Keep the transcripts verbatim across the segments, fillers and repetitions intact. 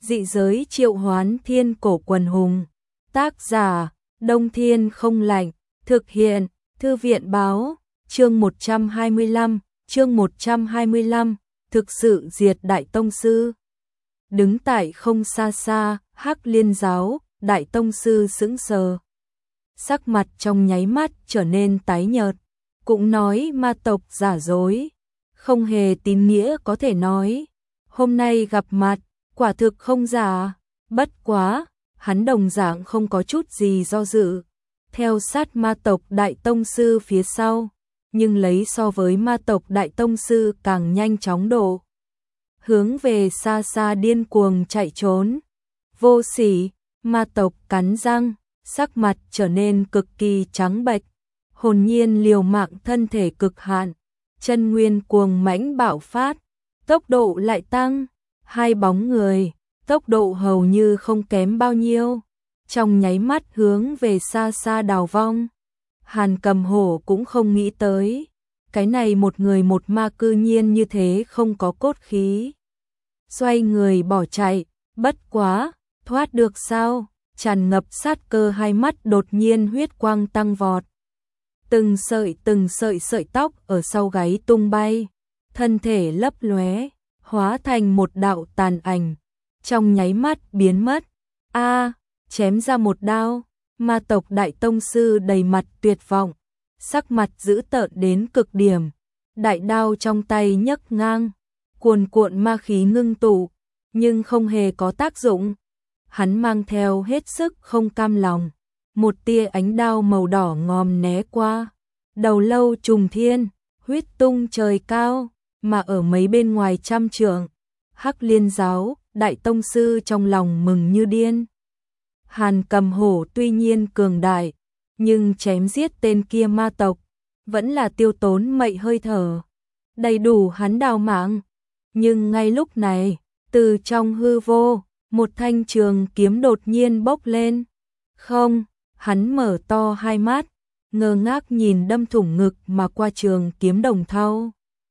Dị giới triệu hoán thiên cổ quần hùng. Tác giả, Đông Thiên không lạnh. Thực hiện, Thư viện báo. Chương một trăm hai mươi lăm, chương một trăm hai mươi lăm, thực sự diệt Đại Tông Sư. Đứng tại không xa xa, Hắc Liên giáo, Đại Tông Sư sững sờ. Sắc mặt trong nháy mắt trở nên tái nhợt, cũng nói ma tộc giả dối, không hề tín nghĩa có thể nói. Hôm nay gặp mặt, quả thực không giả, bất quá, hắn đồng dạng không có chút gì do dự. Theo sát ma tộc Đại Tông Sư phía sau, nhưng lấy so với ma tộc Đại Tông Sư càng nhanh chóng độ. Hướng về xa xa điên cuồng chạy trốn. Vô sỉ, ma tộc cắn răng, sắc mặt trở nên cực kỳ trắng bệch, hồn nhiên liều mạng thân thể cực hạn, chân nguyên cuồng mãnh bạo phát, tốc độ lại tăng, hai bóng người, tốc độ hầu như không kém bao nhiêu, trong nháy mắt hướng về xa xa đào vong. Hàn Cầm Hổ cũng không nghĩ tới, cái này một người một ma cư nhiên như thế không có cốt khí. Xoay người bỏ chạy, bất quá, thoát được sao? Tràn ngập sát cơ hai mắt đột nhiên huyết quang tăng vọt. Từng sợi từng sợi sợi tóc ở sau gáy tung bay, thân thể lấp lóe, hóa thành một đạo tàn ảnh, trong nháy mắt biến mất. A, chém ra một đao, ma tộc Đại Tông Sư đầy mặt tuyệt vọng, sắc mặt dữ tợn đến cực điểm, đại đao trong tay nhấc ngang, cuồn cuộn ma khí ngưng tụ, nhưng không hề có tác dụng. Hắn mang theo hết sức không cam lòng, một tia ánh đao màu đỏ ngòm né qua, đầu lâu trùng thiên, huyết tung trời cao, mà ở mấy bên ngoài trăm trượng, Hắc Liên giáo, Đại Tông Sư trong lòng mừng như điên. Hàn Cầm Hổ tuy nhiên cường đại, nhưng chém giết tên kia ma tộc, vẫn là tiêu tốn mệnh hơi thở, đầy đủ hắn đào mạng. Nhưng ngay lúc này, từ trong hư vô, một thanh trường kiếm đột nhiên bốc lên. Không, hắn mở to hai mắt, ngơ ngác nhìn đâm thủng ngực mà qua trường kiếm đồng thau.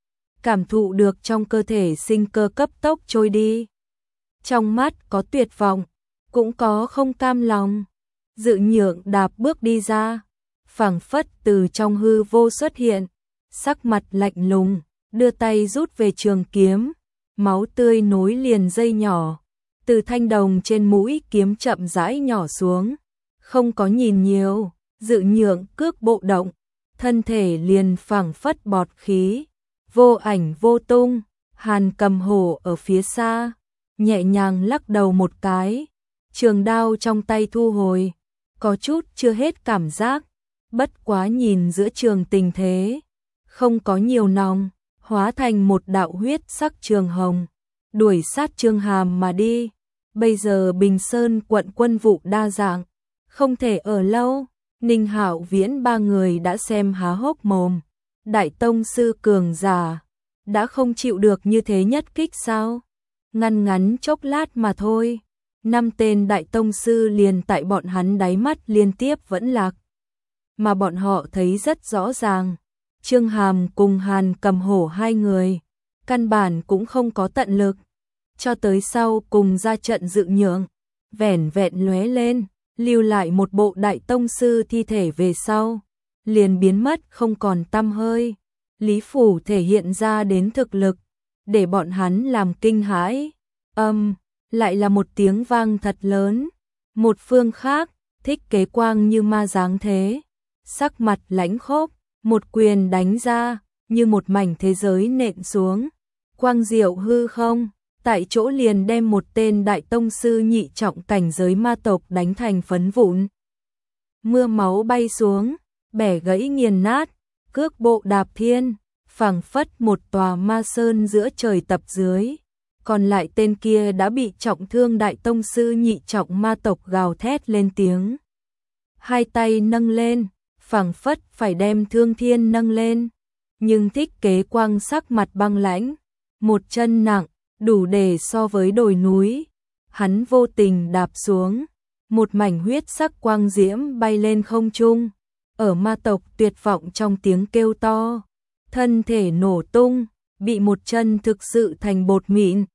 Cảm thụ được trong cơ thể sinh cơ cấp tốc trôi đi. Trong mắt có tuyệt vọng, cũng có không cam lòng. Dự Nhượng đạp bước đi ra, phảng phất từ trong hư vô xuất hiện, sắc mặt lạnh lùng, đưa tay rút về trường kiếm, máu tươi nối liền dây nhỏ. Từ thanh đồng trên mũi kiếm chậm rãi nhỏ xuống, không có nhìn nhiều, Dự Nhượng cước bộ động, thân thể liền phảng phất bọt khí, vô ảnh vô tung. Hàn Cầm Hổ ở phía xa, nhẹ nhàng lắc đầu một cái, trường đao trong tay thu hồi, có chút chưa hết cảm giác, bất quá nhìn giữa trường tình thế, không có nhiều nòng, hóa thành một đạo huyết sắc trường hồng, đuổi sát Trương Hàm mà đi. Bây giờ Bình Sơn quận quân vụ đa dạng, không thể ở lâu, Ninh Hạo Viễn ba người đã xem há hốc mồm. Đại Tông Sư cường giả, đã không chịu được như thế nhất kích sao? Ngăn ngắn chốc lát mà thôi, năm tên Đại Tông Sư liền tại bọn hắn đáy mắt liên tiếp vẫn lạc. Mà bọn họ thấy rất rõ ràng, Trương Hàm cùng Hàn Cầm Hổ hai người, căn bản cũng không có tận lực. Cho tới sau cùng ra trận Dự Nhượng, vẻn vẹn lóe lên, lưu lại một bộ Đại Tông Sư thi thể về sau, liền biến mất không còn tăm hơi. Lý Phủ thể hiện ra đến thực lực, để bọn hắn làm kinh hãi. Âm, lại là một tiếng vang thật lớn. Một phương khác, Thích Kế Quang như ma dáng thế, sắc mặt lãnh khốc, một quyền đánh ra, như một mảnh thế giới nện xuống. Quang diệu hư không, tại chỗ liền đem một tên Đại Tông Sư nhị trọng cảnh giới ma tộc đánh thành phấn vụn. Mưa máu bay xuống, bẻ gãy nghiền nát, cước bộ đạp thiên, phảng phất một tòa ma sơn giữa trời tập dưới. Còn lại tên kia đã bị trọng thương Đại Tông Sư nhị trọng ma tộc gào thét lên tiếng. Hai tay nâng lên, phảng phất phải đem Thương Thiên nâng lên. Nhưng Thích Kế Quang sắc mặt băng lãnh, một chân nặng, đủ để so với đồi núi. Hắn vô tình đạp xuống, một mảnh huyết sắc quang diễm bay lên không trung. Ở ma tộc tuyệt vọng trong tiếng kêu to, thân thể nổ tung, bị một chân thực sự thành bột mịn.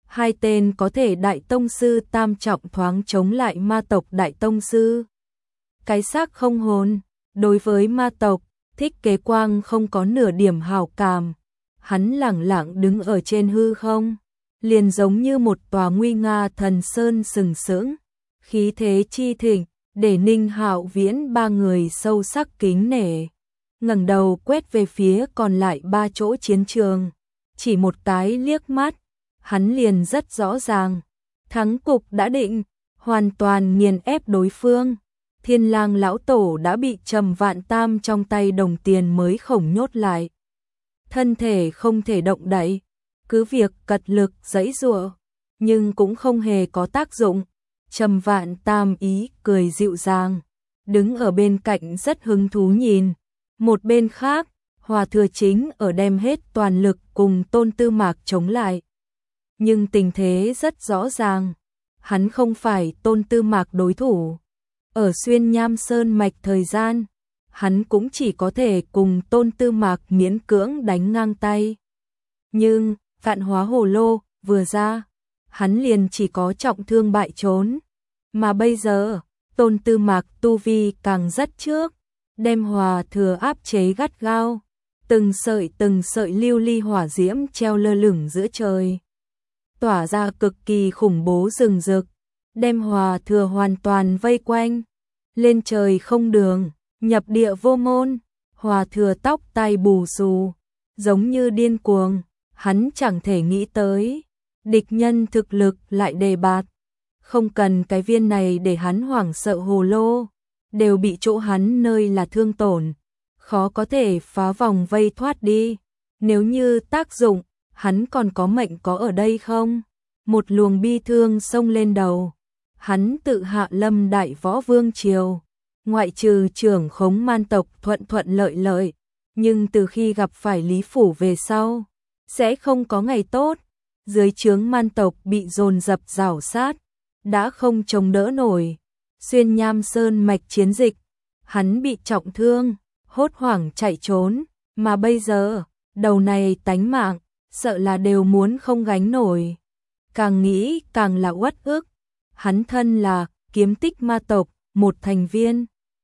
hai tên có thể đại tông sư tam trọng thoáng chống lại ma tộc đại tông sư. Cái xác không hồn, đối với ma tộc, Thích Kế Quang không có nửa điểm hảo cảm. Hắn lẳng lặng đứng ở trên hư không, liền giống như một tòa nguy nga thần sơn sừng sững, khí thế chi thịnh, để Ninh Hạo Viễn ba người sâu sắc kính nể. Ngẩng đầu quét về phía còn lại ba chỗ chiến trường, chỉ một cái liếc mắt, hắn liền rất rõ ràng, thắng cục đã định, hoàn toàn nghiền ép đối phương. Thiên Lang lão tổ đã bị Trầm Vạn Tam trong tay đồng tiền mới khổng nhốt lại, thân thể không thể động đậy, cứ việc cật lực giãy giụa, nhưng cũng không hề có tác dụng. Trầm Vạn Tam ý cười dịu dàng, đứng ở bên cạnh rất hứng thú nhìn. Một bên khác, Hòa Thừa chính ở đem hết toàn lực cùng Tôn Tư Mạc chống lại. Nhưng tình thế rất rõ ràng, hắn không phải Tôn Tư Mạc đối thủ. Ở Xuyên Nham Sơn mạch thời gian, hắn cũng chỉ có thể cùng Tôn Tư Mạc miễn cưỡng đánh ngang tay. Nhưng, Vạn Hóa Hồ Lô vừa ra, hắn liền chỉ có trọng thương bại trốn. Mà bây giờ, Tôn Tư Mạc tu vi càng rất trước, đem Hòa Thừa áp chế gắt gao, từng sợi từng sợi lưu ly hỏa diễm treo lơ lửng giữa trời, tỏa ra cực kỳ khủng bố rừng rực, đem Hòa Thừa hoàn toàn vây quanh. Lên trời không đường, nhập địa vô môn. Hòa Thừa tóc tai bù xù, giống như điên cuồng, hắn chẳng thể nghĩ tới, địch nhân thực lực lại đề bạt. Không cần cái viên này để hắn hoảng sợ hồ lô, đều bị chỗ hắn nơi là thương tổn, khó có thể phá vòng vây thoát đi. Nếu như tác dụng, hắn còn có mệnh có ở đây không? Một luồng bi thương xông lên đầu. Hắn tự hạ lâm đại võ vương triều, ngoại trừ trưởng khống man tộc thuận thuận lợi lợi, nhưng từ khi gặp phải Lý Phủ về sau, sẽ không có ngày tốt. Dưới trướng man tộc bị dồn dập rảo sát, đã không chống đỡ nổi. Xuyên Nham Sơn mạch chiến dịch, hắn bị trọng thương, hốt hoảng chạy trốn, mà bây giờ, đầu này tánh mạng, sợ là đều muốn không gánh nổi. Càng nghĩ càng là uất ức, hắn thân là kiếm tích ma tộc, một thành viên,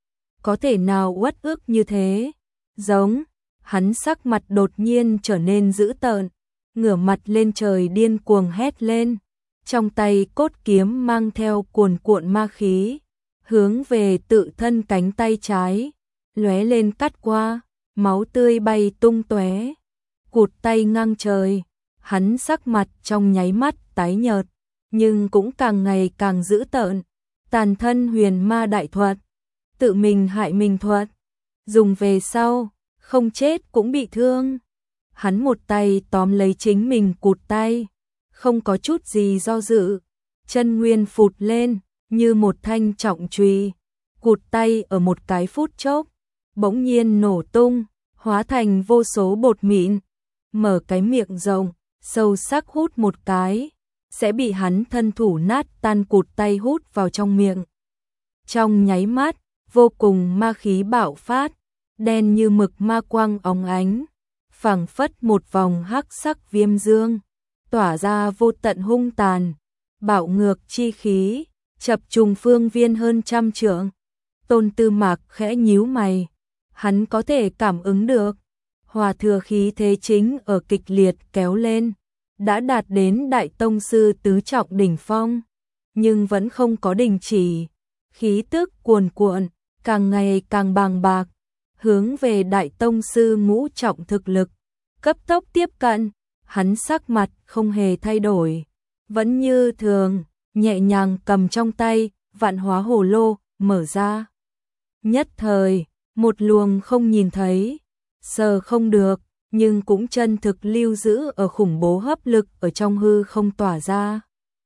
có thể nào uất ức như thế? Giống, hắn sắc mặt đột nhiên trở nên dữ tợn, ngửa mặt lên trời điên cuồng hét lên, trong tay cốt kiếm mang theo cuồn cuộn ma khí, hướng về tự thân cánh tay trái, lóe lên cắt qua, máu tươi bay tung tóe, cụt tay ngang trời. Hắn sắc mặt trong nháy mắt tái nhợt, nhưng cũng càng ngày càng dữ tợn. Tàn thân huyền ma đại thuật, tự mình hại mình thuật, dùng về sau, không chết cũng bị thương. Hắn một tay tóm lấy chính mình cụt tay, không có chút gì do dự, chân nguyên phụt lên, như một thanh trọng chùy, cụt tay ở một cái phút chốc, bỗng nhiên nổ tung, hóa thành vô số bột mịn, mở cái miệng rộng, sâu sắc hút một cái, sẽ bị hắn thân thủ nát tan cụt tay hút vào trong miệng. Trong nháy mắt, vô cùng ma khí bạo phát, đen như mực ma quang óng ánh, phảng phất một vòng hắc sắc viêm dương, tỏa ra vô tận hung tàn, bạo ngược chi khí, chập trùng phương viên hơn trăm trượng. Tôn Tư Mạc khẽ nhíu mày, hắn có thể cảm ứng được, Hòa Thừa khí thế chính ở kịch liệt kéo lên, đã đạt đến đại tông sư tứ trọng đỉnh phong, nhưng vẫn không có đình chỉ, khí tức cuồn cuộn, càng ngày càng bàng bạc, hướng về đại tông sư ngũ trọng thực lực, cấp tốc tiếp cận. Hắn sắc mặt không hề thay đổi, vẫn như thường, nhẹ nhàng cầm trong tay Vạn Hóa Hồ Lô, mở ra. Nhất thời, một luồng không nhìn thấy, sờ không được, nhưng cũng chân thực lưu giữ ở khủng bố hấp lực ở trong hư không tỏa ra.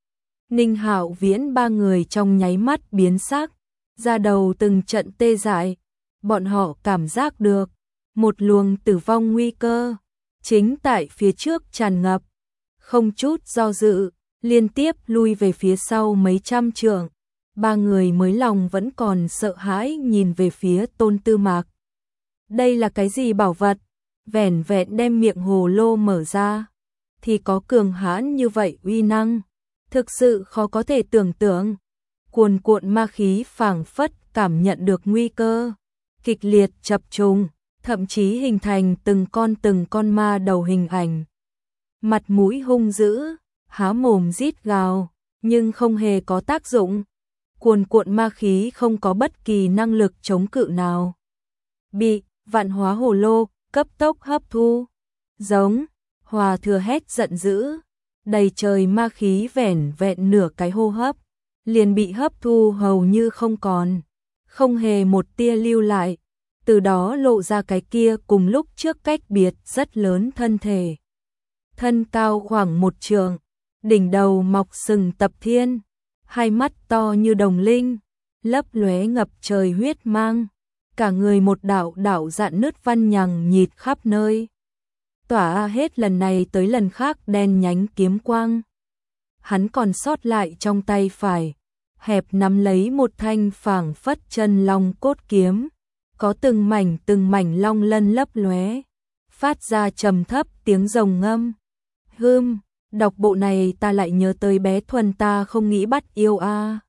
Ninh Hạo Viễn ba người trong nháy mắt biến sắc, da đầu từng trận tê dại, bọn họ cảm giác được một luồng tử vong nguy cơ chính tại phía trước tràn ngập, không chút do dự, liên tiếp lui về phía sau mấy trăm trượng. Ba người mới lòng vẫn còn sợ hãi nhìn về phía Tôn Tư Mạc. Đây là cái gì bảo vật? Vẻn vẹn đem miệng hồ lô mở ra, thì có cường hãn như vậy uy năng, thực sự khó có thể tưởng tượng. Cuồn cuộn ma khí phảng phất cảm nhận được nguy cơ, kịch liệt chập trùng, thậm chí hình thành từng con từng con ma đầu hình ảnh. Mặt mũi hung dữ, há mồm rít gào, nhưng không hề có tác dụng. Cuồn cuộn ma khí không có bất kỳ năng lực chống cự nào. Bị Vạn Hóa Hồ Lô cấp tốc hấp thu. Giống, Hòa Thừa hét giận dữ, đầy trời ma khí vẻn vẹn nửa cái hô hấp, liền bị hấp thu hầu như không còn, không hề một tia lưu lại, từ đó lộ ra cái kia cùng lúc trước cách biệt rất lớn thân thể. Thân cao khoảng một trượng, đỉnh đầu mọc sừng tập thiên, hai mắt to như đồng linh, lấp lóe ngập trời huyết mang, cả người một đạo đạo dạn nứt văn nhằng nhịt khắp nơi. Tỏa hết lần này tới lần khác đen nhánh kiếm quang. Hắn còn sót lại trong tay phải, hẹp nắm lấy một thanh phảng phất chân long cốt kiếm, có từng mảnh từng mảnh long lân lấp lóe, phát ra trầm thấp tiếng rồng ngâm. Hưm, đọc bộ này ta lại nhớ tới bé Thuần ta không nghĩ bắt yêu a.